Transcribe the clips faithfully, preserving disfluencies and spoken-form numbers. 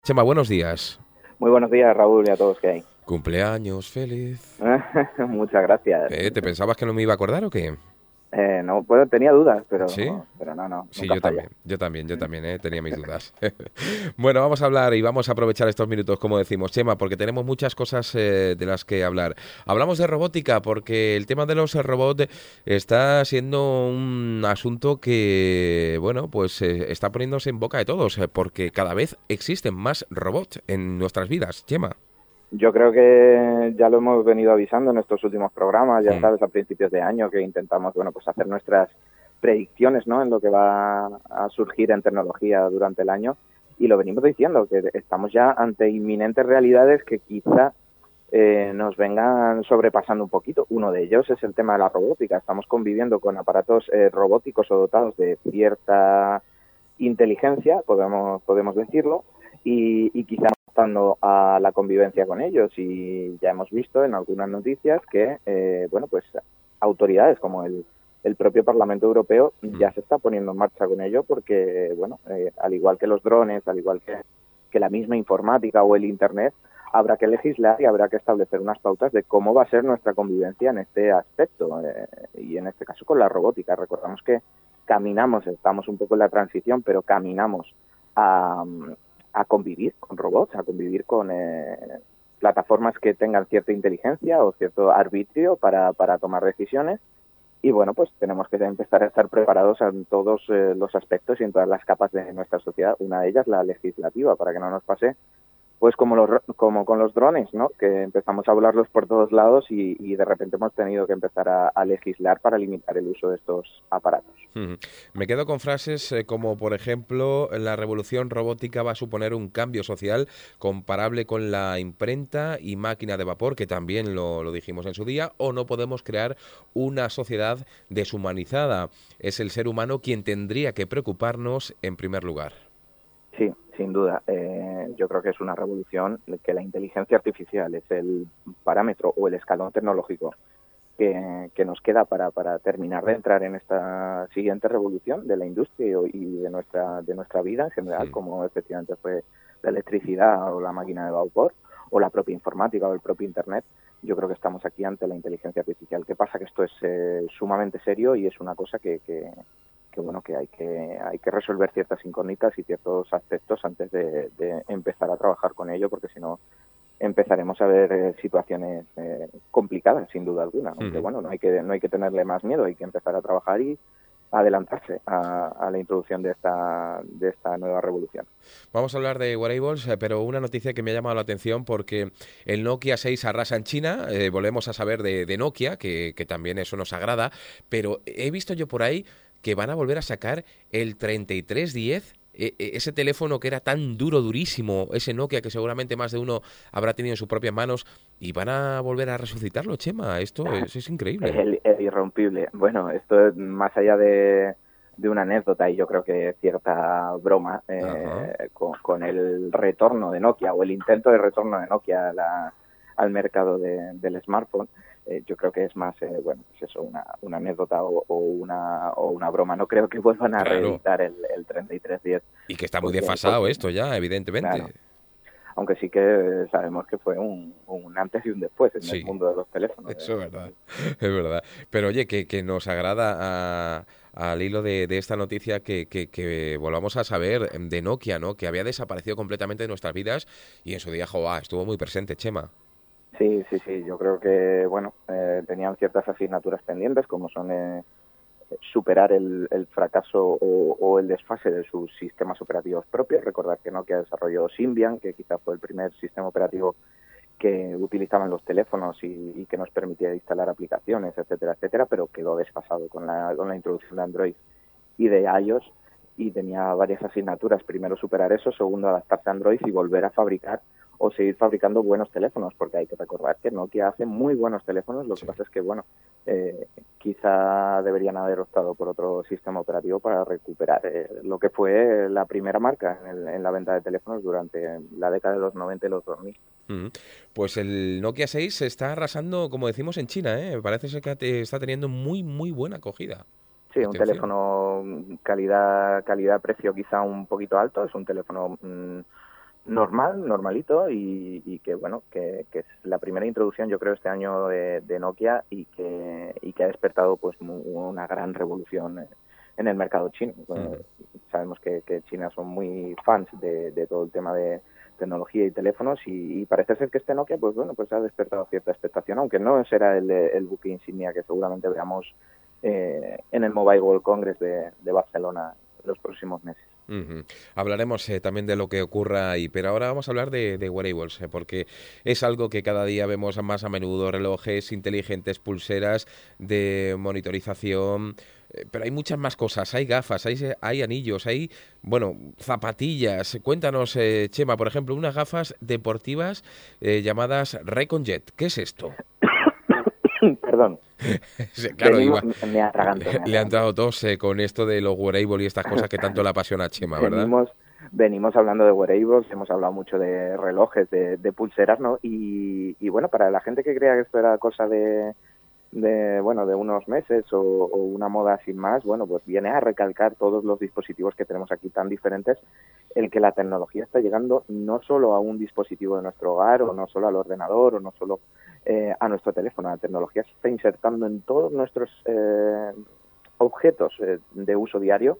Chema, buenos días. Muy buenos días, Raúl, y a todos que hay. Cumpleaños feliz. Muchas gracias. ¿Eh? ¿Te pensabas que no me iba a acordar o qué? Eh, no, bueno, tenía dudas, ¿Sí? pero, pero no, no, Sí, nunca yo falla. también, yo también, yo también, ¿eh? Tenía mis dudas. Bueno, vamos a hablar y vamos a aprovechar estos minutos, como decimos, Chema, porque tenemos muchas cosas eh, de las que hablar. Hablamos de robótica porque el tema de los eh, robots está siendo un asunto que, bueno, pues eh, está poniéndose en boca de todos, eh, porque cada vez existen más robots en nuestras vidas, Chema. Yo creo que ya lo hemos venido avisando en estos últimos programas, ya Hmm. sabes, a principios de año, que intentamos, bueno, pues hacer nuestras predicciones, ¿no?, en lo que va a surgir en tecnología durante el año. Y lo venimos diciendo, que estamos ya ante inminentes realidades que quizá eh, nos vengan sobrepasando un poquito. Uno de ellos es el tema de la robótica. Estamos conviviendo con aparatos eh, robóticos o dotados de cierta inteligencia, podemos, podemos decirlo, y, y quizá adaptando a la convivencia con ellos. Y ya hemos visto en algunas noticias que, eh, bueno, pues autoridades como el, el propio Parlamento Europeo Hmm. ya se está poniendo en marcha con ello porque, bueno, eh, al igual que los drones, al igual que, que la misma informática o el Internet, habrá que legislar y habrá que establecer unas pautas de cómo va a ser nuestra convivencia en este aspecto, eh, y en este caso con la robótica. Recordamos que caminamos, estamos un poco en la transición, pero caminamos a, a convivir con robots, a convivir con eh, plataformas que tengan cierta inteligencia o cierto arbitrio para, para tomar decisiones. Y bueno, pues tenemos que empezar a estar preparados en todos eh, los aspectos y en todas las capas de nuestra sociedad. Una de ellas, la legislativa, para que no nos pase pues como, los, como con los drones, ¿no?, que empezamos a volarlos por todos lados y, y de repente hemos tenido que empezar a, a legislar para limitar el uso de estos aparatos. Ujú. Me quedo con frases eh, como, por ejemplo, la revolución robótica va a suponer un cambio social comparable con la imprenta y máquina de vapor, que también lo, lo dijimos en su día, o no podemos crear una sociedad deshumanizada. Es el ser humano quien tendría que preocuparnos en primer lugar. Sí, sin duda. Eh, yo creo que es una revolución, que la inteligencia artificial es el parámetro o el escalón tecnológico que, que nos queda para, para terminar de entrar en esta siguiente revolución de la industria y de nuestra, de nuestra vida en general, Hmm. como efectivamente fue la electricidad o la máquina de vapor o la propia informática o el propio Internet. Yo creo que estamos aquí ante la inteligencia artificial. ¿Qué pasa? Que esto es eh, sumamente serio y es una cosa que, que, que bueno que hay que hay que resolver ciertas incógnitas y ciertos aspectos antes de, de empezar a trabajar con ello, porque si no empezaremos a ver eh, situaciones eh, complicadas, sin duda alguna. Aunque Ujú. bueno, no hay que no hay que tenerle más miedo, hay que empezar a trabajar y adelantarse a, a la introducción de esta de esta nueva revolución. Vamos a hablar de wearables, eh, pero una noticia que me ha llamado la atención porque el Nokia seis arrasa en China, eh, volvemos a saber de, de Nokia, que, que también eso nos agrada, pero he visto yo por ahí que van a volver a sacar el treinta y tres diez, e- e- ese teléfono que era tan duro, durísimo, ese Nokia que seguramente más de uno habrá tenido en sus propias manos, y van a volver a resucitarlo, Chema. Esto es, es increíble. El, el irrompible. Bueno, esto es más allá de, de una anécdota y yo creo que cierta broma Ajá. eh, con, con el retorno de Nokia o el intento de retorno de Nokia a la, al mercado de, del smartphone. Eh, yo creo que es más, eh, bueno, pues eso, una, una anécdota o, o, una, o una broma. No creo que vuelvan a Claro. reeditar el, el treinta y tres diez Y que está muy porque, desfasado porque, esto ya, claro, evidentemente. aunque sí que sabemos que fue un, un antes y un después en el Sí. mundo de los teléfonos. Eso es Eh, verdad, es verdad. Pero oye, que, que nos agrada a- al hilo de, de esta noticia que, que, que volvamos a saber de Nokia, ¿no? Que había desaparecido completamente de nuestras vidas y en su día, joa, estuvo muy presente, Chema. Sí, sí, sí. Yo creo que, bueno, eh, tenían ciertas asignaturas pendientes, como son eh, superar el, el fracaso o, o el desfase de sus sistemas operativos propios. Recordar que Nokia desarrolló Symbian, que quizás fue el primer sistema operativo que utilizaban los teléfonos y, y que nos permitía instalar aplicaciones, etcétera, etcétera, pero quedó desfasado con la, con la introducción de Android y de iOS, y tenía varias asignaturas. Primero superar eso, segundo adaptarse a Android y volver a fabricar o seguir fabricando buenos teléfonos, porque hay que recordar que Nokia hace muy buenos teléfonos. Lo que Sí. pasa es que, bueno, eh, quizá deberían haber optado por otro sistema operativo para recuperar eh, lo que fue la primera marca en, el, en la venta de teléfonos durante la década de los noventa y los dos mil. Mm. Pues el Nokia seis se está arrasando, como decimos, en China, ¿eh? Parece ser que te- está teniendo muy, muy buena acogida. Sí, un Atención. teléfono calidad calidad precio quizá un poquito alto. Es un teléfono mmm, Normal, normalito y, y que bueno, que, que es la primera introducción yo creo este año de, de Nokia y que, y que ha despertado pues una gran revolución en el mercado chino. Uh-huh. Eh, sabemos que, que China son muy fans de, de todo el tema de tecnología y teléfonos y, y parece ser que este Nokia pues bueno pues ha despertado cierta expectación, aunque no será el, el buque insignia que seguramente veamos eh, en el Mobile World Congress de, de Barcelona en los próximos meses. Uh-huh. Hablaremos eh, también de lo que ocurra ahí, pero ahora vamos a hablar de, de wearables, eh, porque es algo que cada día vemos más a menudo, relojes inteligentes, pulseras de monitorización, eh, pero hay muchas más cosas, hay gafas, hay, hay anillos, hay, bueno, zapatillas. Cuéntanos, eh, Chema, por ejemplo, unas gafas deportivas eh, llamadas Recon Jet. ¿Qué es esto? Perdón. Sí, claro, Venimos, iba, me atraganto, me le, le ha atraganto. entrado tos eh, con esto de los wearables y estas cosas que tanto le apasiona a Chema, ¿verdad? venimos, venimos hablando de wearables, hemos hablado mucho de relojes, de, de pulseras, ¿no? Y, y bueno, para la gente que crea que esto era cosa de, de bueno, de unos meses o, o una moda sin más, bueno, pues viene a recalcar todos los dispositivos que tenemos aquí tan diferentes, el que la tecnología está llegando no solo a un dispositivo de nuestro hogar o no solo al ordenador o no solo eh, a nuestro teléfono, la tecnología se está insertando en todos nuestros eh, objetos eh, de uso diario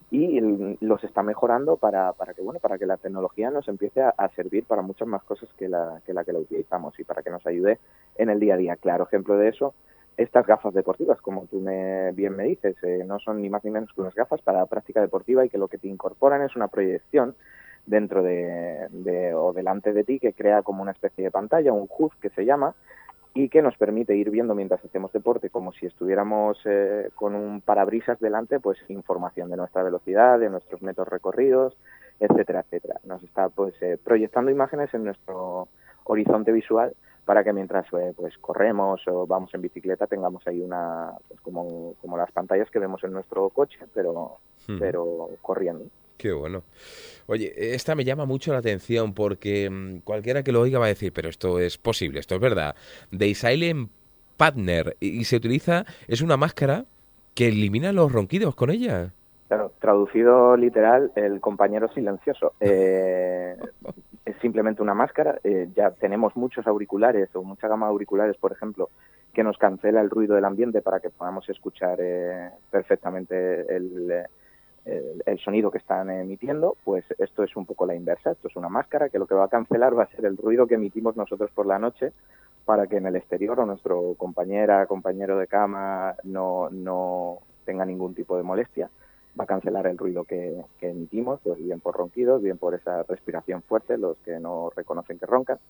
y los está mejorando para, para que bueno para que la tecnología nos empiece a, a servir para muchas más cosas que la, que la que la utilizamos y para que nos ayude en el día a día. Claro ejemplo de eso, estas gafas deportivas, como tú me, bien me dices, eh, no son ni más ni menos que unas gafas para práctica deportiva y que lo que te incorporan es una proyección dentro de, de o delante de ti que crea como una especie de pantalla, un H U D que se llama, y que nos permite ir viendo mientras hacemos deporte como si estuviéramos eh, con un parabrisas delante, pues información de nuestra velocidad, de nuestros metros recorridos, etcétera, etcétera. Nos está pues eh, proyectando imágenes en nuestro horizonte visual para que mientras eh, pues corremos o vamos en bicicleta tengamos ahí una pues como, como las pantallas que vemos en nuestro coche, pero, Uh-huh. pero corriendo. Qué bueno. Oye, esta me llama mucho la atención porque mmm, cualquiera que lo oiga va a decir, pero esto es posible, esto es verdad. The Silent Partner, y, y se utiliza, es una máscara que elimina los ronquidos con ella. Claro, traducido literal, el compañero silencioso. Eh, es simplemente una máscara. Eh, ya tenemos muchos auriculares o mucha gama de auriculares, por ejemplo, que nos cancela el ruido del ambiente para que podamos escuchar eh, perfectamente el, el, el sonido que están emitiendo. Pues esto es un poco la inversa. Esto es una máscara que lo que va a cancelar va a ser el ruido que emitimos nosotros por la noche para que en el exterior o nuestro compañera, compañero de cama no, no tenga ningún tipo de molestia. Va a cancelar el ruido que, que emitimos, pues bien por ronquidos, bien por esa respiración fuerte, los que no reconocen que roncan,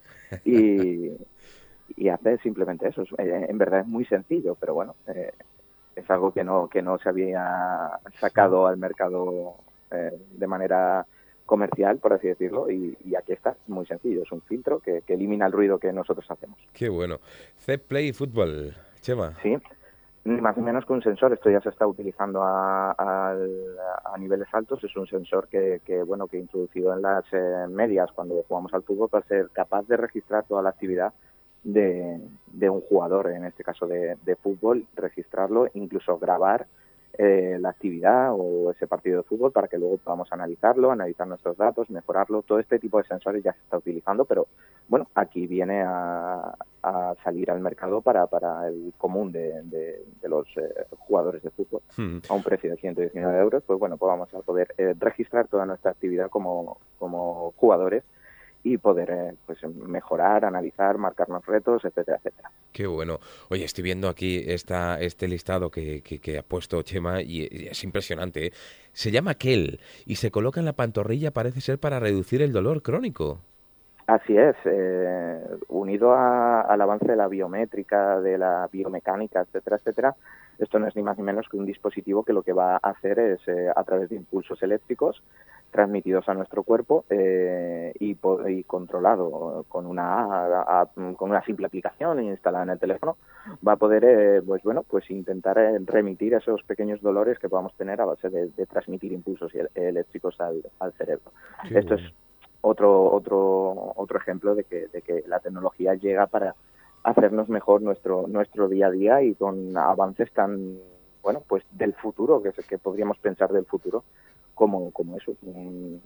y, y hace simplemente eso. En verdad es muy sencillo, pero bueno, eh, es algo que no que no se había sacado al mercado eh, de manera comercial, por así decirlo, y, y aquí está, muy sencillo, es un filtro que, que elimina el ruido que nosotros hacemos. Qué bueno. Z-Play Football, Chema. Sí. Ni más ni menos que un sensor. Esto ya se está utilizando a, a, a niveles altos. Es un sensor que, que bueno que introducido en las eh, medias cuando jugamos al fútbol para ser capaz de registrar toda la actividad de, de un jugador, en este caso de, de fútbol, registrarlo, incluso grabar eh, la actividad o ese partido de fútbol para que luego podamos analizarlo, analizar nuestros datos, mejorarlo. Todo este tipo de sensores ya se está utilizando, pero bueno, aquí viene a, a salir al mercado para, para el común de, de, de los eh, jugadores de fútbol hmm. a un precio de ciento diecinueve euros. Pues bueno, pues vamos a poder eh, registrar toda nuestra actividad como, como jugadores y poder eh, pues mejorar, analizar, marcarnos retos, etcétera, etcétera. Qué bueno. Oye, estoy viendo aquí esta, este listado que, que, que ha puesto Chema y, y es impresionante, ¿eh? Se llama Kell y se coloca en la pantorrilla, parece ser para reducir el dolor crónico. Así es, eh, unido a, al avance de la biométrica, de la biomecánica, etcétera, etcétera, esto no es ni más ni menos que un dispositivo que lo que va a hacer es, eh, a través de impulsos eléctricos transmitidos a nuestro cuerpo eh, y, y controlado con una, a, a, con una simple aplicación instalada en el teléfono, va a poder, eh, pues bueno, pues intentar eh, remitir esos pequeños dolores que podamos tener a base de, de transmitir impulsos eléctricos al, al cerebro. Qué esto bueno. es otro otro otro ejemplo de que de que la tecnología llega para hacernos mejor nuestro nuestro día a día y con avances tan bueno pues del futuro que que podríamos pensar del futuro como como eso un,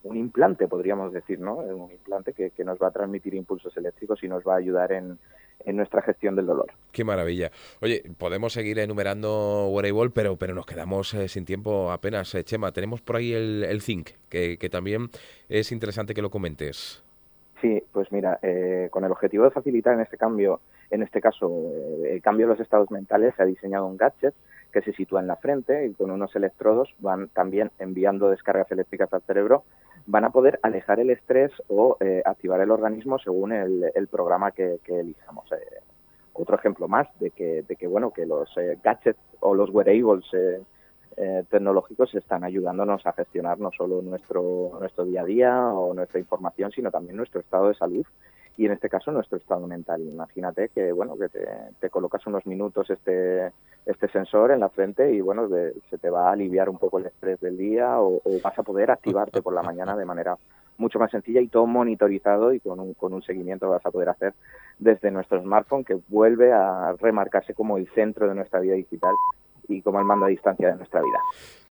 un implante, podríamos decir, ¿no? Un implante que, que nos va a transmitir impulsos eléctricos y nos va a ayudar en, en nuestra gestión del dolor. Qué maravilla. Oye, podemos seguir enumerando wearable, pero, pero nos quedamos eh, sin tiempo apenas. Eh, Chema, tenemos por ahí el, el Think, que, que también es interesante que lo comentes. Sí, pues mira, eh, con el objetivo de facilitar en este cambio, en este caso, eh, el cambio de los estados mentales, se ha diseñado un gadget que se sitúa en la frente y con unos electrodos van también enviando descargas eléctricas al cerebro, van a poder alejar el estrés o eh, activar el organismo según el, el programa que, que elijamos. Eh, otro ejemplo más de que, de que bueno, que los eh, gadgets o los wearables eh, Eh, tecnológicos están ayudándonos a gestionar no solo nuestro nuestro día a día o nuestra información, sino también nuestro estado de salud y en este caso nuestro estado mental. Imagínate que bueno que te, te colocas unos minutos este este sensor en la frente y bueno de, se te va a aliviar un poco el estrés del día o, o vas a poder activarte por la mañana de manera mucho más sencilla y todo monitorizado y con un, con un seguimiento que vas a poder hacer desde nuestro smartphone, que vuelve a remarcarse como el centro de nuestra vida digital y como el mando a distancia de nuestra vida.